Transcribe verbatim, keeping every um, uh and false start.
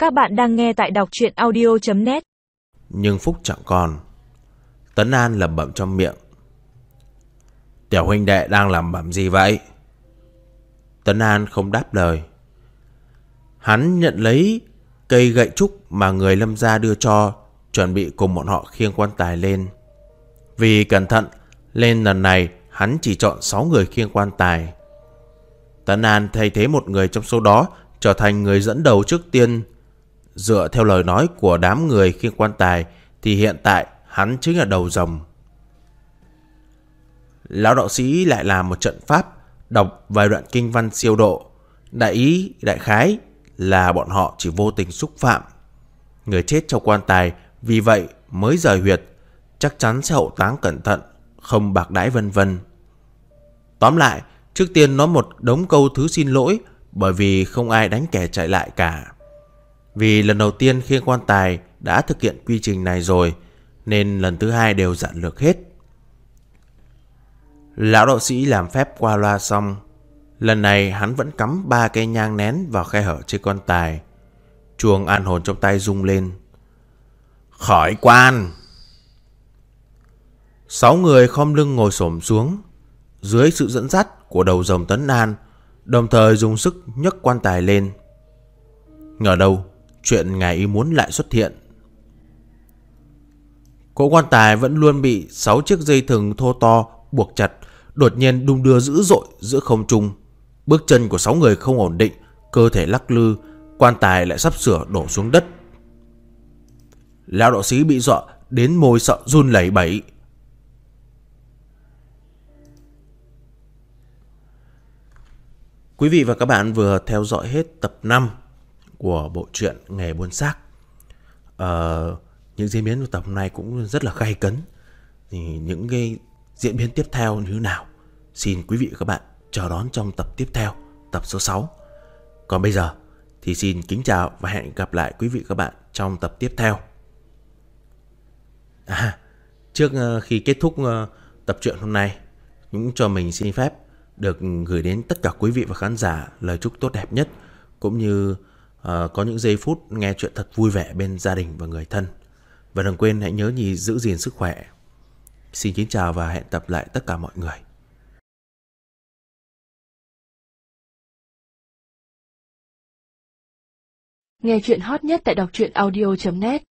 Các bạn đang nghe tại đọc truyện audio chấm net. Nhưng phúc chẳng còn. Tấn An lẩm bẩm trong miệng. Tiểu huynh đệ đang làm bẩm gì vậy? Tấn An không đáp lời. Hắn nhận lấy cây gậy trúc mà người Lâm gia đưa cho, chuẩn bị cùng bọn họ khiêng quan tài lên. Vì cẩn thận lên lần này, hắn chỉ chọn sáu người khiêng quan tài. Tấn An thay thế một người trong số đó, trở thành người dẫn đầu trước tiên. Dựa theo lời nói của đám người khiêng quan tài thì hiện tại hắn chính là đầu rồng. Lão đạo sĩ lại làm một trận pháp, đọc vài đoạn kinh văn siêu độ. Đại ý, đại khái là bọn họ chỉ vô tình xúc phạm người chết trong quan tài, vì vậy mới rời huyệt, chắc chắn sẽ hậu táng cẩn thận, không bạc đãi vân vân. Tóm lại, trước tiên nói một đống câu thứ xin lỗi, bởi vì không ai đánh kẻ chạy lại cả. Vì lần đầu tiên khiêng quan tài đã thực hiện quy trình này rồi, nên lần thứ hai đều giản lược hết. Lão đạo sĩ làm phép qua loa xong, lần này hắn vẫn cắm ba cây nhang nén vào khe hở trên quan tài. Chuông an hồn trong tay rung lên. Khỏi quan! Sáu người khom lưng ngồi xổm xuống, dưới sự dẫn dắt của đầu rồng Tấn An, đồng thời dùng sức nhấc quan tài lên. Ngờ đâu chuyện ngài ý muốn lại xuất hiện. Cỗ quan tài vẫn luôn bị sáu chiếc dây thừng thô to buộc chặt, đột nhiên đung đưa dữ dội giữa không trung. Bước chân của sáu người không ổn định, cơ thể lắc lư, quan tài lại sắp sửa đổ xuống đất. Lão đạo sĩ bị dọa đến môi sợ run lẩy bẩy. Quý vị và các bạn vừa theo dõi hết tập năm của bộ truyện Nghề Buôn Xác. Ờ, những diễn biến của tập hôm nay cũng rất là gay cấn. Thì những cái diễn biến tiếp theo như thế nào, xin quý vị và các bạn chờ đón trong tập tiếp theo, tập số sáu. Còn bây giờ thì xin kính chào và hẹn gặp lại quý vị và các bạn trong tập tiếp theo. À, trước khi kết thúc tập truyện hôm nay, cũng cho mình xin phép được gửi đến tất cả quý vị và khán giả lời chúc tốt đẹp nhất, cũng như uh, có những giây phút nghe chuyện thật vui vẻ bên gia đình và người thân. Và đừng quên hãy nhớ nhì giữ gìn sức khỏe. Xin kính chào và hẹn gặp lại tất cả mọi người. Nghe chuyện hot nhất tại đọc truyện audio chấm net.